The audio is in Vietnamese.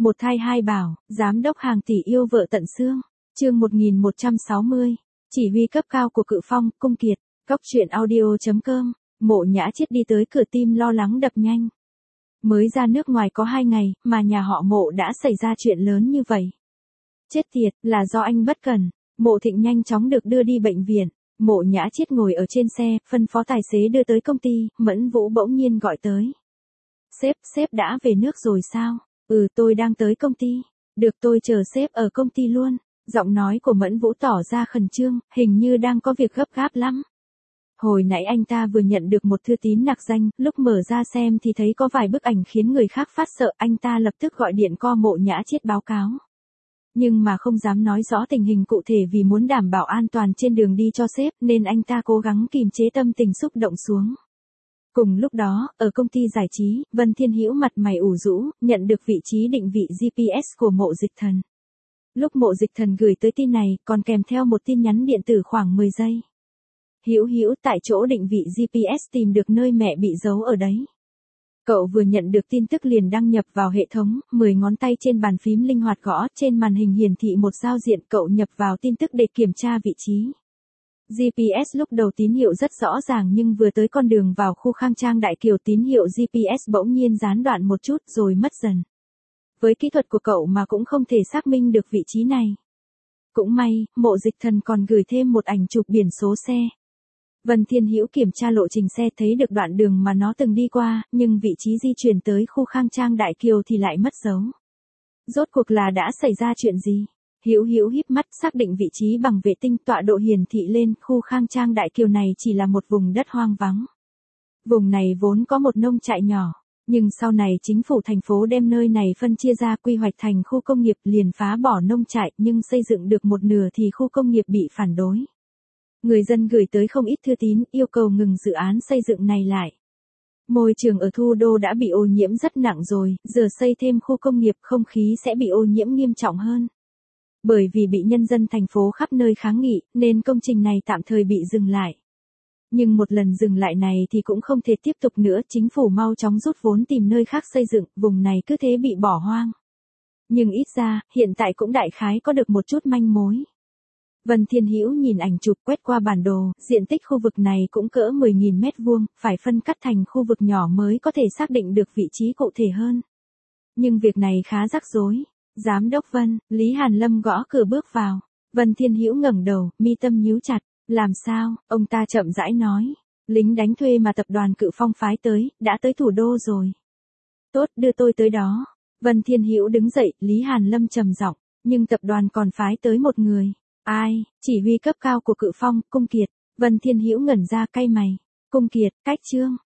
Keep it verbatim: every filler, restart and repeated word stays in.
Một thai hai bảo, giám đốc hàng tỷ yêu vợ tận xương. Chương một nghìn một trăm sáu mươi. Chỉ huy cấp cao của Cự Phong, Cung Kiệt. Cóc truyện audio chấm com. Mộ Nhã Chiết đi tới cửa, tim lo lắng đập nhanh. Mới ra nước ngoài có hai ngày, mà nhà họ Mộ đã xảy ra chuyện lớn như vậy. Chết tiệt, là do anh bất cẩn. Mộ Thịnh nhanh chóng được đưa đi bệnh viện. Mộ Nhã Chiết ngồi ở trên xe, phân phó tài xế đưa tới công ty. Mẫn Vũ bỗng nhiên gọi tới. Sếp, sếp đã về nước rồi sao? Ừ, tôi đang tới công ty. Được, tôi chờ sếp ở công ty luôn. Giọng nói của Mẫn Vũ tỏ ra khẩn trương, hình như đang có việc gấp gáp lắm. Hồi nãy anh ta vừa nhận được một thư tín nặc danh, lúc mở ra xem thì thấy có vài bức ảnh khiến người khác phát sợ, anh ta lập tức gọi điện co Mộ Nhã Chiết báo cáo. Nhưng mà không dám nói rõ tình hình cụ thể vì muốn đảm bảo an toàn trên đường đi cho sếp, nên anh ta cố gắng kìm chế tâm tình xúc động xuống. Cùng lúc đó, ở công ty giải trí, Vân Thiên Hữu mặt mày ủ rũ, nhận được vị trí định vị giê pê ét của Mộ Dịch Thần. Lúc Mộ Dịch Thần gửi tới tin này, còn kèm theo một tin nhắn điện tử khoảng mười giây. Hữu Hữu, tại chỗ định vị giê pê ét tìm được nơi mẹ bị giấu ở đấy. Cậu vừa nhận được tin tức liền đăng nhập vào hệ thống, mười ngón tay trên bàn phím linh hoạt gõ, trên màn hình hiển thị một giao diện, cậu nhập vào tin tức để kiểm tra vị trí. giê pê ét lúc đầu tín hiệu rất rõ ràng nhưng vừa tới con đường vào khu Khang Trang Đại Kiều tín hiệu giê pê ét bỗng nhiên gián đoạn một chút rồi mất dần. Với kỹ thuật của cậu mà cũng không thể xác minh được vị trí này. Cũng may, Mộ Dịch Thần còn gửi thêm một ảnh chụp biển số xe. Vân Thiên Hữu kiểm tra lộ trình xe thấy được đoạn đường mà nó từng đi qua, nhưng vị trí di chuyển tới khu Khang Trang Đại Kiều thì lại mất dấu. Rốt cuộc là đã xảy ra chuyện gì? Hữu Hữu híp mắt xác định vị trí bằng vệ tinh, tọa độ hiển thị lên, khu Khang Trang Đại Kiều này chỉ là một vùng đất hoang vắng. Vùng này vốn có một nông trại nhỏ, nhưng sau này chính phủ thành phố đem nơi này phân chia ra quy hoạch thành khu công nghiệp, liền phá bỏ nông trại, nhưng xây dựng được một nửa thì khu công nghiệp bị phản đối. Người dân gửi tới không ít thư tín, yêu cầu ngừng dự án xây dựng này lại. Môi trường ở thủ đô đã bị ô nhiễm rất nặng rồi, giờ xây thêm khu công nghiệp không khí sẽ bị ô nhiễm nghiêm trọng hơn. Bởi vì bị nhân dân thành phố khắp nơi kháng nghị, nên công trình này tạm thời bị dừng lại. Nhưng một lần dừng lại này thì cũng không thể tiếp tục nữa, chính phủ mau chóng rút vốn tìm nơi khác xây dựng, vùng này cứ thế bị bỏ hoang. Nhưng ít ra, hiện tại cũng đại khái có được một chút manh mối. Vân Thiên Hữu nhìn ảnh chụp quét qua bản đồ, diện tích khu vực này cũng cỡ mười nghìn mét vuông, phải phân cắt thành khu vực nhỏ mới có thể xác định được vị trí cụ thể hơn. Nhưng việc này khá rắc rối. Giám đốc Vân, Lý Hàn Lâm gõ cửa bước vào. Vân Thiên Hữu ngẩng đầu, mi tâm nhíu chặt. Làm sao? Ông ta chậm rãi nói. Lính đánh thuê mà tập đoàn Cự Phong phái tới, đã tới thủ đô rồi. Tốt, đưa tôi tới đó. Vân Thiên Hữu đứng dậy, Lý Hàn Lâm trầm giọng. Nhưng tập đoàn còn phái tới một người. Ai? Chỉ huy cấp cao của Cự Phong, Cung Kiệt. Vân Thiên Hữu ngẩn ra cay mày. Cung Kiệt, cách Trương.